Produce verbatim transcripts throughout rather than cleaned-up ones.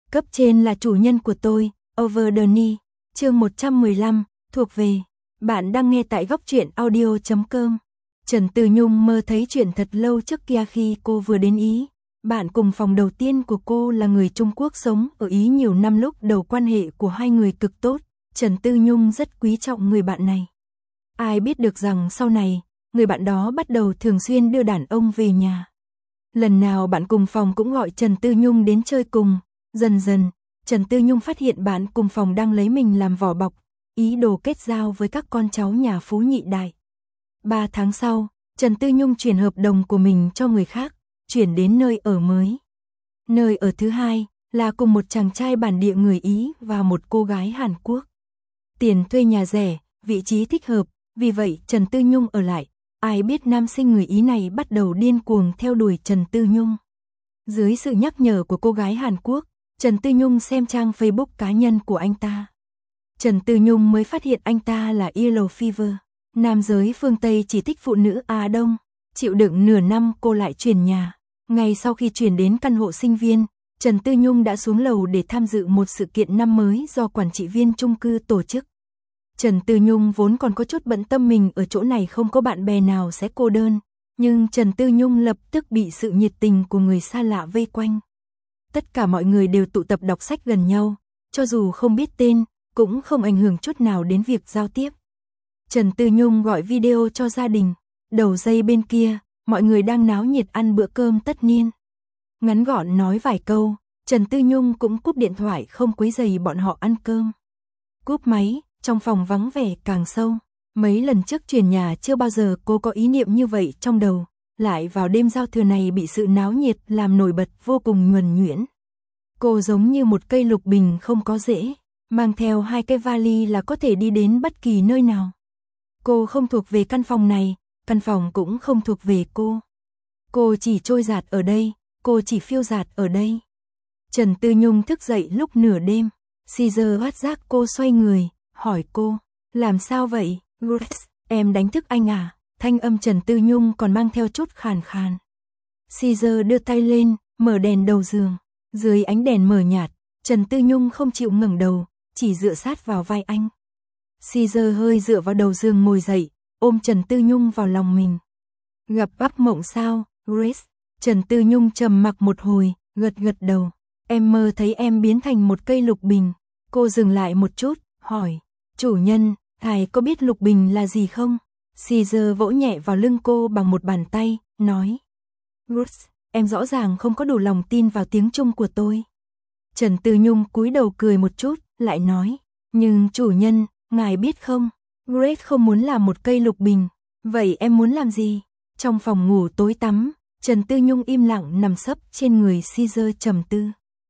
Cấp trên là chủ nhân của tôi, Over the Knee, chương một trăm mười lăm, thuộc về. Bạn đang nghe tại góc truyện audio chấm com. Trần Tư Nhung mơ thấy chuyện thật lâu trước kia khi cô vừa đến Ý. Bạn cùng phòng đầu tiên của cô là người Trung Quốc sống ở Ý nhiều năm, lúc đầu quan hệ của hai người cực tốt. Trần Tư Nhung rất quý trọng người bạn này. Ai biết được rằng sau này, người bạn đó bắt đầu thường xuyên đưa đàn ông về nhà. Lần nào bạn cùng phòng cũng gọi Trần Tư Nhung đến chơi cùng. Dần dần, Trần Tư Nhung phát hiện bạn cùng phòng đang lấy mình làm vỏ bọc, ý đồ kết giao với các con cháu nhà phú nhị đại. Ba tháng sau, Trần Tư Nhung chuyển hợp đồng của mình cho người khác, chuyển đến nơi ở mới. Nơi ở thứ hai là cùng một chàng trai bản địa người Ý và một cô gái Hàn Quốc. Tiền thuê nhà rẻ, vị trí thích hợp, vì vậy Trần Tư Nhung ở lại. Ai biết nam sinh người Ý này bắt đầu điên cuồng theo đuổi Trần Tư Nhung. Dưới sự nhắc nhở của cô gái Hàn Quốc, Trần Tư Nhung xem trang Facebook cá nhân của anh ta. Trần Tư Nhung mới phát hiện anh ta là Yellow Fever. Nam giới phương Tây chỉ thích phụ nữ Á Đông. Chịu đựng nửa năm cô lại chuyển nhà. Ngay sau khi chuyển đến căn hộ sinh viên, Trần Tư Nhung đã xuống lầu để tham dự một sự kiện năm mới do quản trị viên chung cư tổ chức. Trần Tư Nhung vốn còn có chút bận tâm mình ở chỗ này không có bạn bè nào sẽ cô đơn. Nhưng Trần Tư Nhung lập tức bị sự nhiệt tình của người xa lạ vây quanh. Tất cả mọi người đều tụ tập đọc sách gần nhau, cho dù không biết tên, cũng không ảnh hưởng chút nào đến việc giao tiếp. Trần Tư Nhung gọi video cho gia đình, đầu dây bên kia, mọi người đang náo nhiệt ăn bữa cơm tất niên. Ngắn gọn nói vài câu, Trần Tư Nhung cũng cúp điện thoại không quấy rầy bọn họ ăn cơm. Cúp máy, trong phòng vắng vẻ càng sâu. Mấy lần trước chuyển nhà chưa bao giờ cô có ý niệm như vậy trong đầu, lại vào đêm giao thừa này bị sự náo nhiệt làm nổi bật vô cùng nhuần nhuyễn. Cô giống như một cây lục bình không có rễ, mang theo hai cái vali là có thể đi đến bất kỳ nơi nào. Cô không thuộc về căn phòng này, căn phòng cũng không thuộc về cô. Cô chỉ trôi dạt ở đây, cô chỉ phiêu dạt ở đây. Trần Tư Nhung thức dậy lúc nửa đêm, Caesar bắt giác cô xoay người, hỏi cô, làm sao vậy? Grace, em đánh thức anh à? Thanh âm Trần Tư Nhung còn mang theo chút khàn khàn. Caesar đưa tay lên, mở đèn đầu giường. Dưới ánh đèn mờ nhạt, Trần Tư Nhung không chịu ngẩng đầu, chỉ dựa sát vào vai anh. Caesar hơi dựa vào đầu giường ngồi dậy, ôm Trần Tư Nhung vào lòng mình. Gặp ác mộng sao, Grace? Trần Tư Nhung trầm mặc một hồi, gật gật đầu. Em mơ thấy em biến thành một cây lục bình. Cô dừng lại một chút, hỏi, chủ nhân, ngài có biết lục bình là gì không? Caesar vỗ nhẹ vào lưng cô bằng một bàn tay, nói, Grace, em rõ ràng không có đủ lòng tin vào tiếng Trung của tôi. Trần Tư Nhung cúi đầu cười một chút, lại nói, nhưng chủ nhân, ngài biết không, Grace không muốn làm một cây lục bình. Vậy em muốn làm gì? Trong phòng ngủ tối tăm, Trần Tư Nhung im lặng nằm sấp trên người Caesar trầm tư.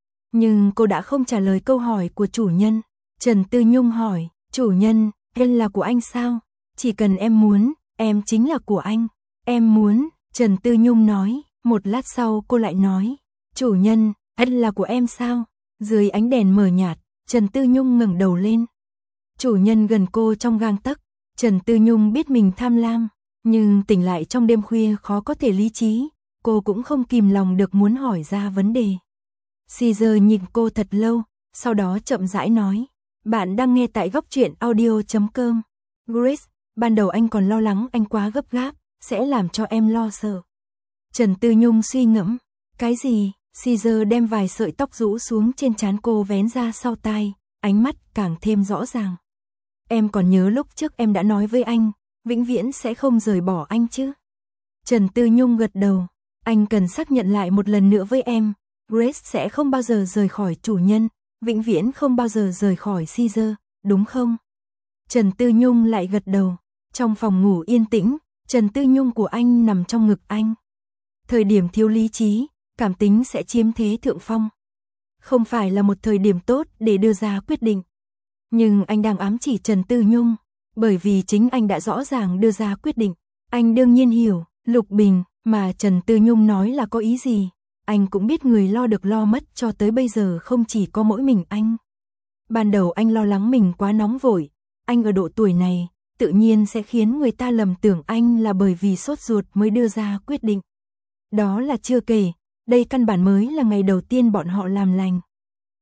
Nhưng cô đã không trả lời câu hỏi của chủ nhân. Trần Tư Nhung hỏi, chủ nhân, em là của anh sao? Chỉ cần em muốn, em chính là của anh. Em muốn, Trần Tư Nhung nói. Một lát sau cô lại nói, chủ nhân, anh là của em sao? Dưới ánh đèn mờ nhạt, Trần Tư Nhung ngẩng đầu lên. Chủ nhân gần cô trong gang tấc. Trần Tư Nhung biết mình tham lam, nhưng tỉnh lại trong đêm khuya khó có thể lý trí. Cô cũng không kìm lòng được muốn hỏi ra vấn đề. Caesar nhìn cô thật lâu, sau đó chậm rãi nói, bạn đang nghe tại góc truyện audio chấm com. Grace, ban đầu anh còn lo lắng anh quá gấp gáp, sẽ làm cho em lo sợ. Trần Tư Nhung suy ngẫm, cái gì? Caesar đem vài sợi tóc rũ xuống trên trán cô vén ra sau tai, ánh mắt càng thêm rõ ràng. Em còn nhớ lúc trước em đã nói với anh, vĩnh viễn sẽ không rời bỏ anh chứ? Trần Tư Nhung gật đầu, anh cần xác nhận lại một lần nữa với em, Grace sẽ không bao giờ rời khỏi chủ nhân, vĩnh viễn không bao giờ rời khỏi Caesar, đúng không? Trần Tư Nhung lại gật đầu. Trong phòng ngủ yên tĩnh, Trần Tư Nhung của anh nằm trong ngực anh. Thời điểm thiếu lý trí, cảm tính sẽ chiếm thế thượng phong. Không phải là một thời điểm tốt để đưa ra quyết định. Nhưng anh đang ám chỉ Trần Tư Nhung, bởi vì chính anh đã rõ ràng đưa ra quyết định. Anh đương nhiên hiểu, lục bình, mà Trần Tư Nhung nói là có ý gì. Anh cũng biết người lo được lo mất cho tới bây giờ không chỉ có mỗi mình anh. Ban đầu anh lo lắng mình quá nóng vội. Anh ở độ tuổi này, tự nhiên sẽ khiến người ta lầm tưởng anh là bởi vì sốt ruột mới đưa ra quyết định. Đó là chưa kể, đây căn bản mới là ngày đầu tiên bọn họ làm lành.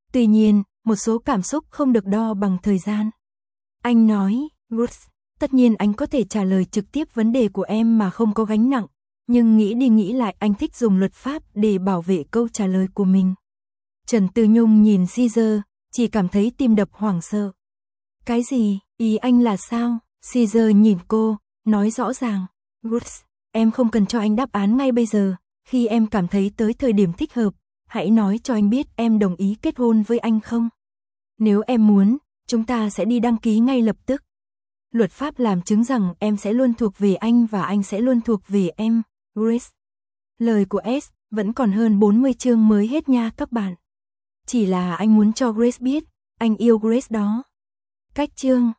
Tuy nhiên, một số cảm xúc không được đo bằng thời gian. Anh nói, Grace, tất nhiên anh có thể trả lời trực tiếp vấn đề của em mà không có gánh nặng, nhưng nghĩ đi nghĩ lại anh thích dùng luật pháp để bảo vệ câu trả lời của mình. Trần Tư Nhung nhìn Caesar, chỉ cảm thấy tim đập hoảng sợ. Cái gì, ý anh là sao? Caesar nhìn cô, nói rõ ràng, Grace, em không cần cho anh đáp án ngay bây giờ, khi em cảm thấy tới thời điểm thích hợp, hãy nói cho anh biết em đồng ý kết hôn với anh không? Nếu em muốn, chúng ta sẽ đi đăng ký ngay lập tức. Luật pháp làm chứng rằng em sẽ luôn thuộc về anh và anh sẽ luôn thuộc về em, Grace. Lời của S vẫn còn hơn bốn mươi chương mới hết nha các bạn. Chỉ là anh muốn cho Grace biết, anh yêu Grace đó. Cách chương